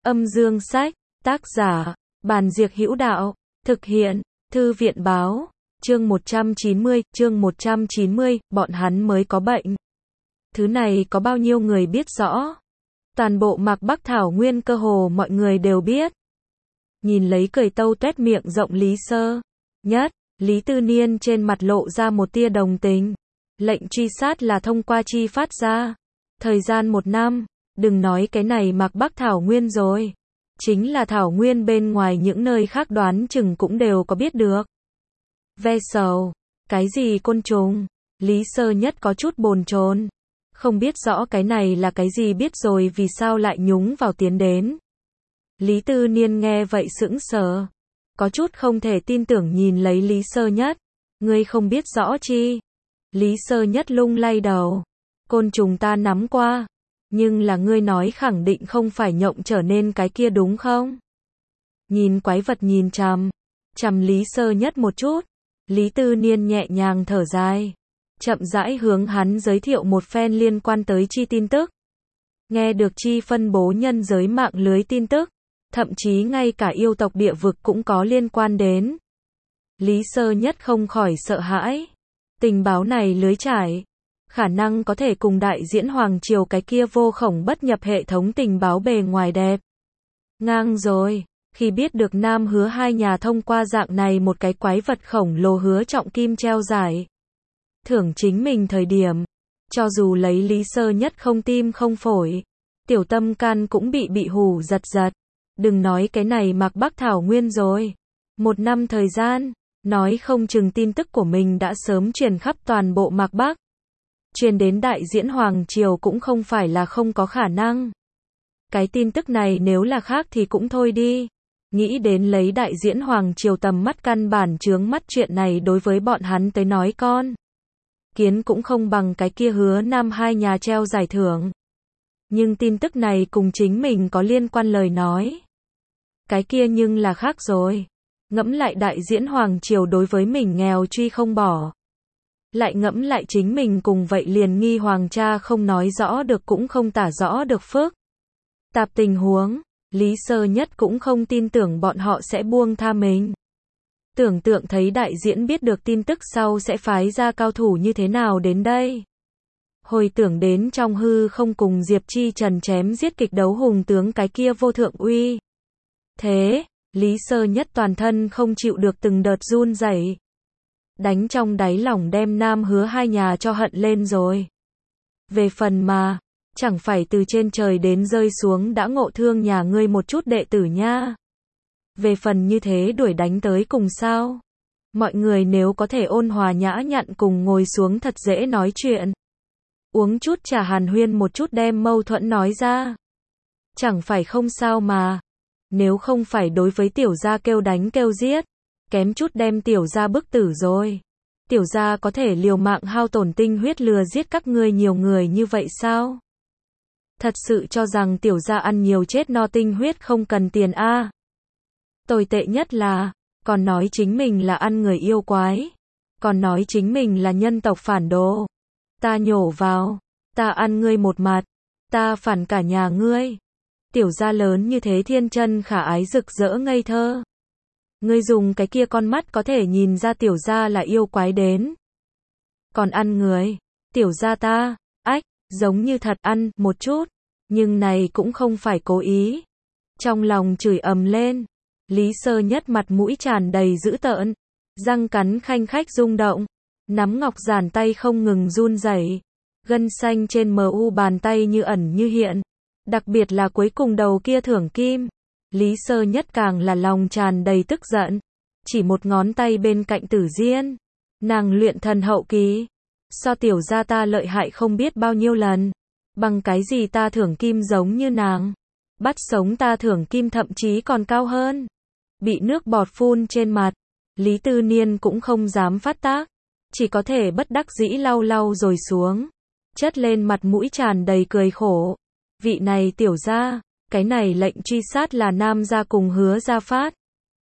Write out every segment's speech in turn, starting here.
Âm dương sách, tác giả, Bàn Diệc Hữu Đạo, thực hiện, Thư viện báo, chương 190, bọn hắn mới có bệnh. Thứ này có bao nhiêu người biết rõ? Toàn bộ Mạc Bắc Thảo Nguyên cơ hồ mọi người đều biết. Nhìn lấy cười tâu tuét miệng rộng Lý Sơ Nhất, Lý Tư Niên trên mặt lộ ra một tia đồng tình. Lệnh truy sát là thông qua chi phát ra. Thời gian 1 năm, đừng nói cái này Mạc Bắc Thảo Nguyên rồi. Chính là Thảo Nguyên bên ngoài những nơi khác đoán chừng cũng đều có biết được. Ve sầu, cái gì côn trùng? Lý Sơ Nhất có chút bồn chồn. Không biết rõ cái này là cái gì, biết rồi vì sao lại nhúng vào tiến đến. Lý Tư Niên nghe vậy sững sờ. Có chút không thể tin tưởng nhìn lấy Lý Sơ Nhất. Ngươi không biết rõ chi? Lý Sơ Nhất lung lay đầu. Côn trùng ta nắm qua. Nhưng là ngươi nói khẳng định không phải nhộng trở nên cái kia đúng không? Nhìn quái vật nhìn chằm Lý Sơ Nhất một chút. Lý Tư Niên nhẹ nhàng thở dài. Chậm rãi hướng hắn giới thiệu một phen liên quan tới chi tin tức. Nghe được chi phân bố nhân giới mạng lưới tin tức. Thậm chí ngay cả yêu tộc địa vực cũng có liên quan đến. Lý Sơ Nhất không khỏi sợ hãi. Tình báo này lưới trải. Khả năng có thể cùng đại diễn hoàng triều cái kia vô khổng bất nhập hệ thống tình báo bề ngoài đẹp. Ngang rồi, khi biết được Nam Hứa hai nhà thông qua dạng này một cái quái vật khổng lồ hứa trọng kim treo giải thưởng chính mình thời điểm, cho dù lấy Lý Sơ Nhất không tim không phổi, tiểu tâm can cũng bị hù giật giật. Đừng nói cái này Mạc Bắc Thảo Nguyên rồi. 1 năm thời gian, nói không chừng tin tức của mình đã sớm truyền khắp toàn bộ Mạc Bắc. Truyền đến đại diễn hoàng triều cũng không phải là không có khả năng. Cái tin tức này nếu là khác thì cũng thôi đi. Nghĩ đến lấy đại diễn hoàng triều tầm mắt căn bản chướng mắt chuyện này đối với bọn hắn tới nói con kiến cũng không bằng cái kia hứa Nam hai nhà treo giải thưởng. Nhưng tin tức này cùng chính mình có liên quan lời nói. Cái kia nhưng là khác rồi. Ngẫm lại đại diễn hoàng triều đối với mình nghèo truy không bỏ. Lại ngẫm lại chính mình cùng vậy liền nghi hoàng cha không nói rõ được cũng không tả rõ được phức tạp tình huống. Lý Sơ Nhất cũng không tin tưởng bọn họ sẽ buông tha mình. Tưởng tượng thấy đại diễn biết được tin tức sau sẽ phái ra cao thủ như thế nào đến đây. Hồi tưởng đến trong hư không cùng Diệp Chi Trần chém giết kịch đấu hùng tướng cái kia vô thượng uy. Thế, Lý Sơ Nhất toàn thân không chịu được từng đợt run rẩy. Đánh trong đáy lòng đem Nam Hứa hai nhà cho hận lên rồi. Về phần mà, chẳng phải từ trên trời đến rơi xuống đã ngộ thương nhà ngươi một chút đệ tử nha. Về phần như thế đuổi đánh tới cùng sao? Mọi người nếu có thể ôn hòa nhã nhặn cùng ngồi xuống thật dễ nói chuyện. Uống chút trà hàn huyên một chút đem mâu thuẫn nói ra. Chẳng phải không sao mà. Nếu không phải đối với tiểu gia kêu đánh kêu giết, kém chút đem tiểu gia bức tử rồi. Tiểu gia có thể liều mạng hao tổn tinh huyết lừa giết các ngươi nhiều người như vậy sao? Thật sự cho rằng tiểu gia ăn nhiều chết no tinh huyết không cần tiền a? Tồi tệ nhất là, còn nói chính mình là ăn người yêu quái. Còn nói chính mình là nhân tộc phản đồ. Ta nhổ vào, ta ăn ngươi một mặt, ta phản cả nhà ngươi. Tiểu gia lớn như thế thiên chân khả ái rực rỡ ngây thơ. Ngươi dùng cái kia con mắt có thể nhìn ra tiểu gia là yêu quái đến. Còn ăn người, tiểu gia ta, giống như thật ăn một chút, nhưng này cũng không phải cố ý. Trong lòng chửi ầm lên, Lý Sơ Nhất mặt mũi tràn đầy dữ tợn, răng cắn khanh khách rung động, nắm ngọc giản tay không ngừng run rẩy, gân xanh trên mu bàn tay như ẩn như hiện, đặc biệt là cuối cùng đầu kia thưởng kim. Lý Sơ Nhất càng là lòng tràn đầy tức giận, chỉ một ngón tay bên cạnh Tử Diên, nàng luyện thần hậu kỳ, so tiểu gia ta lợi hại không biết bao nhiêu lần, bằng cái gì ta thưởng kim giống như nàng, bắt sống ta thưởng kim thậm chí còn cao hơn. Bị nước bọt phun trên mặt, Lý Tư Niên cũng không dám phát tác, chỉ có thể bất đắc dĩ lau lau rồi xuống, chất lên mặt mũi tràn đầy cười khổ. Vị này tiểu gia, cái này lệnh truy sát là Nam gia cùng Hứa gia phát.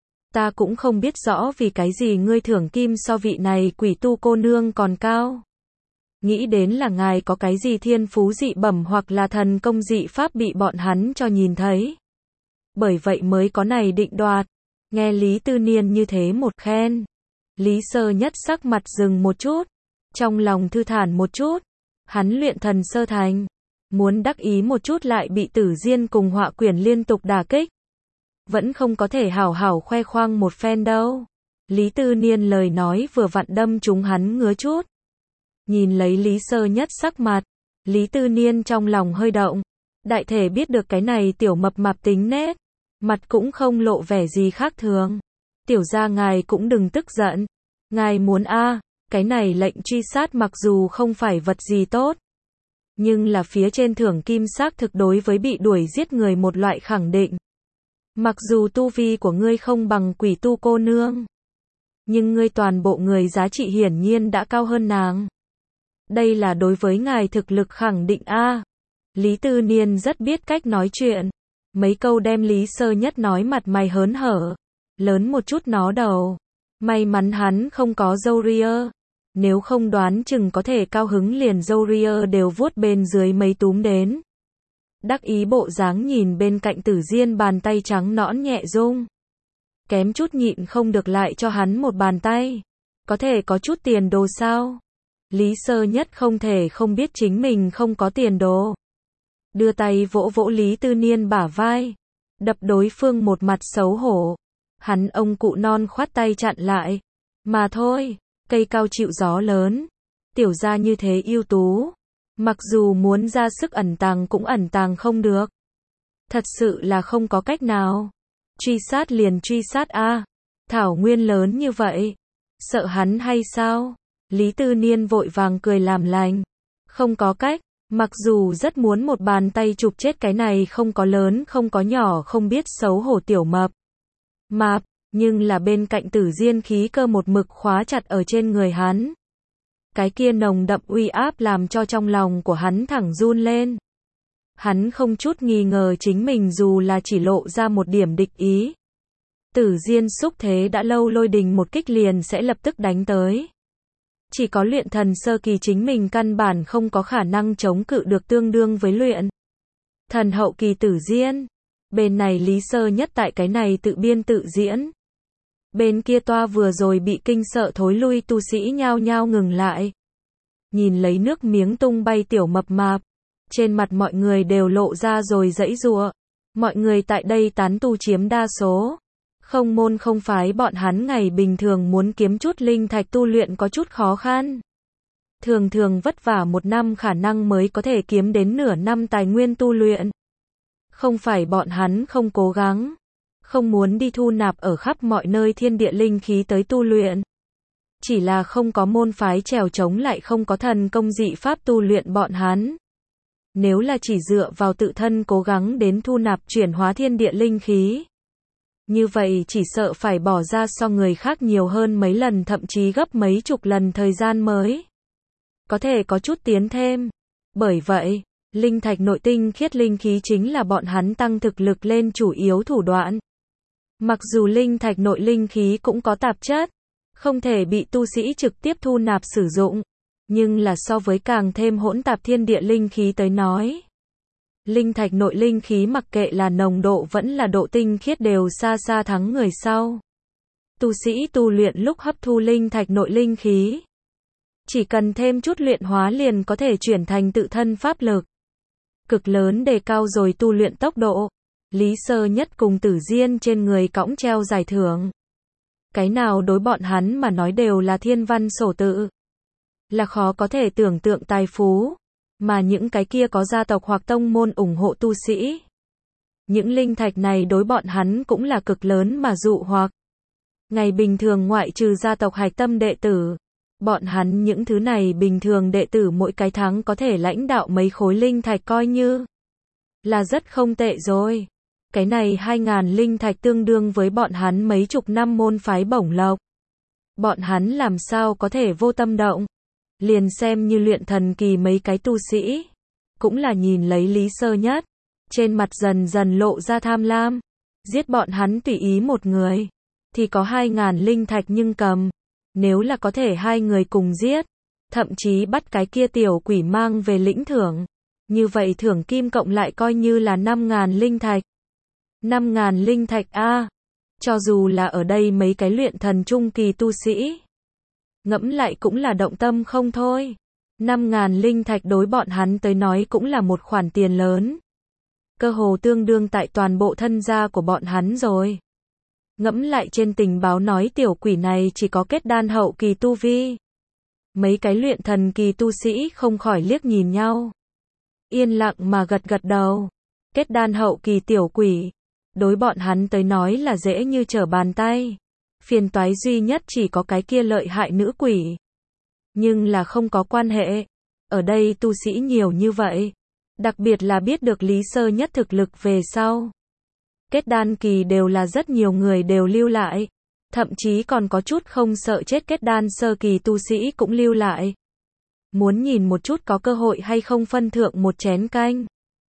Ta cũng không biết rõ vì cái gì ngươi thưởng kim so vị này quỷ tu cô nương còn cao. Nghĩ đến là ngài có cái gì thiên phú dị bẩm hoặc là thần công dị pháp bị bọn hắn cho nhìn thấy. bởi vậy mới có này định đoạt. Nghe Lý Tư Niên như thế một khen, Lý Sơ Nhất sắc mặt dừng một chút, trong lòng thư thản một chút. Hắn luyện thần sơ thành, muốn đắc ý một chút lại bị Tử Diên cùng Họa Quyển liên tục đả kích. Vẫn không có thể hảo hảo khoe khoang một phen đâu. Lý Tư Niên lời nói vừa vặn đâm trúng hắn ngứa chút. Nhìn lấy Lý Sơ Nhất sắc mặt, Lý Tư Niên trong lòng hơi động. Đại thể biết được cái này tiểu mập mạp tính nết, mặt cũng không lộ vẻ gì khác thường. Tiểu gia ngài cũng đừng tức giận. Ngài muốn cái này lệnh truy sát mặc dù không phải vật gì tốt, nhưng là phía trên thưởng kim xác thực đối với bị đuổi giết người một loại khẳng định. Mặc dù tu vi của ngươi không bằng Quỷ Tu cô nương, nhưng ngươi toàn bộ người giá trị hiển nhiên đã cao hơn nàng. Đây là đối với ngài thực lực khẳng định Lý Tư Niên rất biết cách nói chuyện. Mấy câu đem Lý Sơ Nhất nói mặt mày hớn hở, lớn một chút nó đầu. May mắn hắn không có râu ria, nếu không đoán chừng có thể cao hứng liền râu ria đều vuốt bên dưới mấy túm đến. Đắc ý bộ dáng nhìn bên cạnh Tử Diên bàn tay trắng nõn nhẹ rung. Kém chút nhịn không được lại cho hắn một bàn tay. Có thể có chút tiền đồ sao? Lý Sơ Nhất không thể không biết chính mình không có tiền đồ. Đưa tay vỗ vỗ Lý Tư Niên bả vai, đập đối phương một mặt xấu hổ. Hắn ông cụ non khoát tay chặn lại. Mà thôi, cây cao chịu gió lớn. Tiểu gia như thế ưu tú, mặc dù muốn ra sức ẩn tàng cũng ẩn tàng không được. Thật sự là không có cách nào. Truy sát liền truy sát Thảo Nguyên lớn như vậy, sợ hắn hay sao? Lý Tư Niên vội vàng cười làm lành. Không có cách, mặc dù rất muốn một bàn tay chụp chết cái này không có lớn không có nhỏ không biết xấu hổ tiểu mập mạp, nhưng là bên cạnh Tử Diên khí cơ một mực khóa chặt ở trên người hắn. Cái kia nồng đậm uy áp làm cho trong lòng của hắn thẳng run lên. Hắn không chút nghi ngờ chính mình dù là chỉ lộ ra một điểm địch ý, Tử Diên xúc thế đã lâu lôi đình một kích liền sẽ lập tức đánh tới. Chỉ có luyện thần sơ kỳ chính mình căn bản không có khả năng chống cự được tương đương với luyện thần hậu kỳ Tử Diên. Bên này Lý Sơ Nhất tại cái này tự biên tự diễn. Bên kia toa vừa rồi bị kinh sợ thối lui tu sĩ nhao nhao ngừng lại. Nhìn lấy nước miếng tung bay tiểu mập mạp, trên mặt mọi người đều lộ ra rồi giãy giụa. Mọi người tại đây tán tu chiếm đa số. Không môn không phái bọn hắn ngày bình thường muốn kiếm chút linh thạch tu luyện có chút khó khăn. Thường thường vất vả một năm khả năng mới có thể kiếm đến nửa năm tài nguyên tu luyện. Không phải bọn hắn không cố gắng, không muốn đi thu nạp ở khắp mọi nơi thiên địa linh khí tới tu luyện. Chỉ là không có môn phái trèo trống lại không có thần công dị pháp tu luyện bọn hắn. Nếu là chỉ dựa vào tự thân cố gắng đến thu nạp chuyển hóa thiên địa linh khí, như vậy chỉ sợ phải bỏ ra so người khác nhiều hơn mấy lần thậm chí gấp mấy chục lần thời gian mới có thể có chút tiến thêm. Bởi vậy, linh thạch nội tinh khiết linh khí chính là bọn hắn tăng thực lực lên chủ yếu thủ đoạn. Mặc dù linh thạch nội linh khí cũng có tạp chất, không thể bị tu sĩ trực tiếp thu nạp sử dụng, nhưng là so với càng thêm hỗn tạp thiên địa linh khí tới nói, linh thạch nội linh khí mặc kệ là nồng độ vẫn là độ tinh khiết đều xa xa thắng người sau. Tu sĩ tu luyện lúc hấp thu linh thạch nội linh khí, chỉ cần thêm chút luyện hóa liền có thể chuyển thành tự thân pháp lực, cực lớn đề cao rồi tu luyện tốc độ. Lý Sơ Nhất cùng Tử Diên trên người cõng treo giải thưởng. Cái nào đối bọn hắn mà nói đều là thiên văn sổ tự, là khó có thể tưởng tượng tài phú, mà những cái kia có gia tộc hoặc tông môn ủng hộ tu sĩ. Những linh thạch này đối bọn hắn cũng là cực lớn mà dụ hoặc. Ngày bình thường ngoại trừ gia tộc hạch tâm đệ tử, bọn hắn những thứ này bình thường đệ tử mỗi cái tháng có thể lãnh đạo mấy khối linh thạch coi như là rất không tệ rồi. Cái này 2.000 linh thạch tương đương với bọn hắn mấy chục năm môn phái bổng lộc. Bọn hắn làm sao có thể vô tâm động. Liền xem như luyện thần kỳ mấy cái tu sĩ, cũng là nhìn lấy Lý Sơ Nhất, trên mặt dần dần lộ ra tham lam. Giết bọn hắn tùy ý một người, thì có 2.000 linh thạch nhưng cầm. Nếu là có thể hai người cùng giết, thậm chí bắt cái kia tiểu quỷ mang về lĩnh thưởng, như vậy thưởng kim cộng lại coi như là 5.000 linh thạch. 5.000 linh thạch a. Cho dù là ở đây mấy cái luyện thần trung kỳ tu sĩ, ngẫm lại cũng là động tâm không thôi. 5.000 linh thạch đối bọn hắn tới nói cũng là một khoản tiền lớn. Cơ hồ tương đương tại toàn bộ thân gia của bọn hắn rồi. Ngẫm lại trên tình báo nói tiểu quỷ này chỉ có kết đan hậu kỳ tu vi. Mấy cái luyện thần kỳ tu sĩ không khỏi liếc nhìn nhau. Yên lặng mà gật gật đầu. Kết đan hậu kỳ tiểu quỷ. Đối bọn hắn tới nói là dễ như trở bàn tay. Phiền toái duy nhất chỉ có cái kia lợi hại nữ quỷ. Nhưng là không có quan hệ. Ở đây tu sĩ nhiều như vậy. Đặc biệt là biết được Lý Sơ Nhất thực lực về sau. Kết đan kỳ đều là rất nhiều người đều lưu lại. Thậm chí còn có chút không sợ chết kết đan sơ kỳ tu sĩ cũng lưu lại. Muốn nhìn một chút có cơ hội hay không phân thượng một chén canh.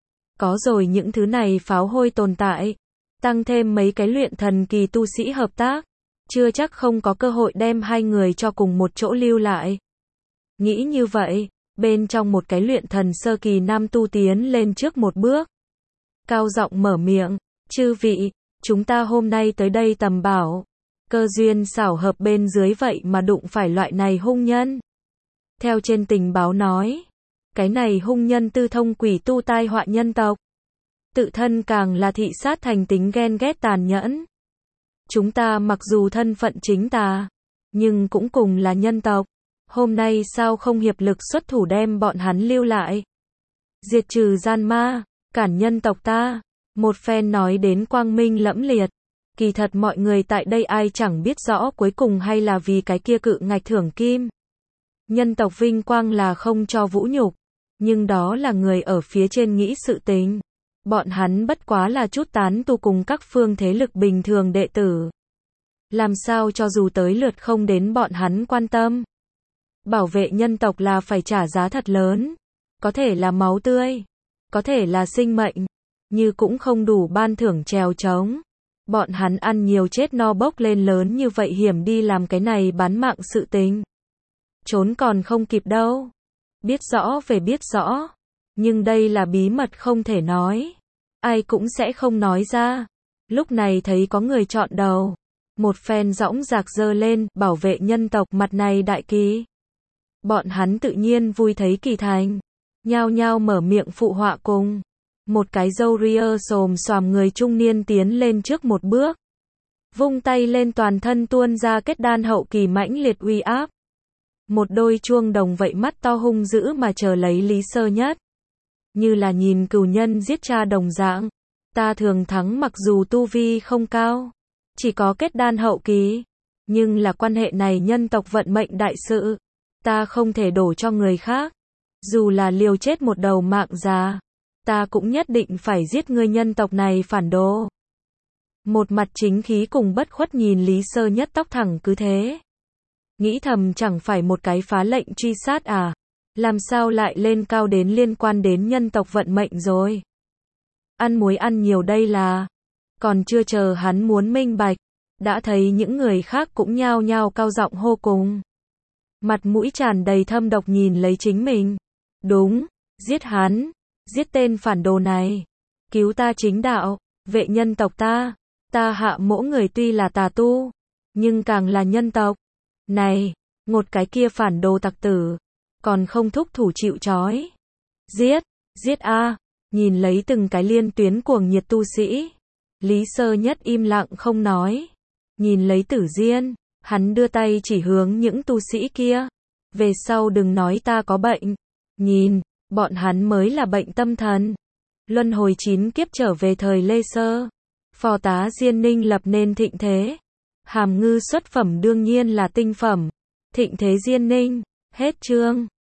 Có rồi những thứ này pháo hôi tồn tại. Tăng thêm mấy cái luyện thần kỳ tu sĩ hợp tác. Chưa chắc không có cơ hội đem hai người cho cùng một chỗ lưu lại. Nghĩ như vậy, bên trong một cái luyện thần sơ kỳ nam tu tiến lên trước một bước. Cao giọng mở miệng, chư vị, chúng ta hôm nay tới đây tầm bảo. Cơ duyên xảo hợp bên dưới vậy mà đụng phải loại này hung nhân. Theo trên tình báo nói, cái này hung nhân tư thông quỷ tu tai họa nhân tộc. Tự thân càng là thị sát thành tính ghen ghét tàn nhẫn. Chúng ta mặc dù thân phận chính tà, nhưng cũng cùng là nhân tộc. Hôm nay sao không hiệp lực xuất thủ đem bọn hắn lưu lại. Diệt trừ gian ma, cản nhân tộc ta. Một phen nói đến quang minh lẫm liệt. Kỳ thật mọi người tại đây ai chẳng biết rõ cuối cùng hay là vì cái kia cự ngạch thưởng kim. Nhân tộc vinh quang là không cho vũ nhục. Nhưng đó là người ở phía trên nghĩ sự tình. Bọn hắn bất quá là chút tán tu cùng các phương thế lực bình thường đệ tử. Làm sao cho dù tới lượt không đến bọn hắn quan tâm. Bảo vệ nhân tộc là phải trả giá thật lớn. Có thể là máu tươi. Có thể là sinh mệnh. Như cũng không đủ ban thưởng trèo trống. Bọn hắn ăn nhiều chết no bốc lên lớn như vậy hiểm đi làm cái này bán mạng sự tình. Trốn còn không kịp đâu. Biết rõ về biết rõ. Nhưng đây là bí mật không thể nói. Ai cũng sẽ không nói ra. Lúc này thấy có người chọn đầu. Một phen dõng dạc giơ lên, bảo vệ nhân tộc mặt này đại kỳ. Bọn hắn tự nhiên vui thấy kỳ thành. Nhao nhao mở miệng phụ họa cùng. Một cái râu ria xồm xoàm người trung niên tiến lên trước một bước. Vung tay lên toàn thân tuôn ra kết đan hậu kỳ mãnh liệt uy áp. Một đôi chuông đồng vậy mắt to hung dữ mà chờ lấy Lý Sơ Nhất. Như là nhìn cừu nhân giết cha đồng dạng. Ta thường thắng mặc dù tu vi không cao. Chỉ có kết đan hậu kỳ. Nhưng là quan hệ này nhân tộc vận mệnh đại sự. Ta không thể đổ cho người khác. Dù là liều chết một đầu mạng già. Ta cũng nhất định phải giết ngươi nhân tộc này phản đồ. Một mặt chính khí cùng bất khuất nhìn Lý Sơ Nhất tóc thẳng cứ thế. Nghĩ thầm chẳng phải một cái phá lệnh truy sát à. Làm sao lại lên cao đến liên quan đến nhân tộc vận mệnh rồi. Ăn muối ăn nhiều đây là. Còn chưa chờ hắn muốn minh bạch. Đã thấy những người khác cũng nhao nhao cao giọng hô cùng. Mặt mũi tràn đầy thâm độc nhìn lấy chính mình. Đúng, giết hắn. Giết tên phản đồ này. Cứu ta chính đạo. Vệ nhân tộc ta. Ta Hạ Mỗ người tuy là tà tu. Nhưng càng là nhân tộc. Này, một cái kia phản đồ tặc tử. Còn không thúc thủ chịu trói. Giết, giết a. Nhìn lấy từng cái liên tuyến cuồng nhiệt tu sĩ. Lý Sơ Nhất im lặng không nói. Nhìn lấy Tử Diên. Hắn đưa tay chỉ hướng những tu sĩ kia. Về sau đừng nói ta có bệnh. Nhìn. Bọn hắn mới là bệnh tâm thần. Luân hồi 9 kiếp trở về thời Lê Sơ. Phò tá Diên Ninh lập nên thịnh thế. Hàm ngư xuất phẩm đương nhiên là tinh phẩm. Thịnh thế Diên Ninh. Hết chương.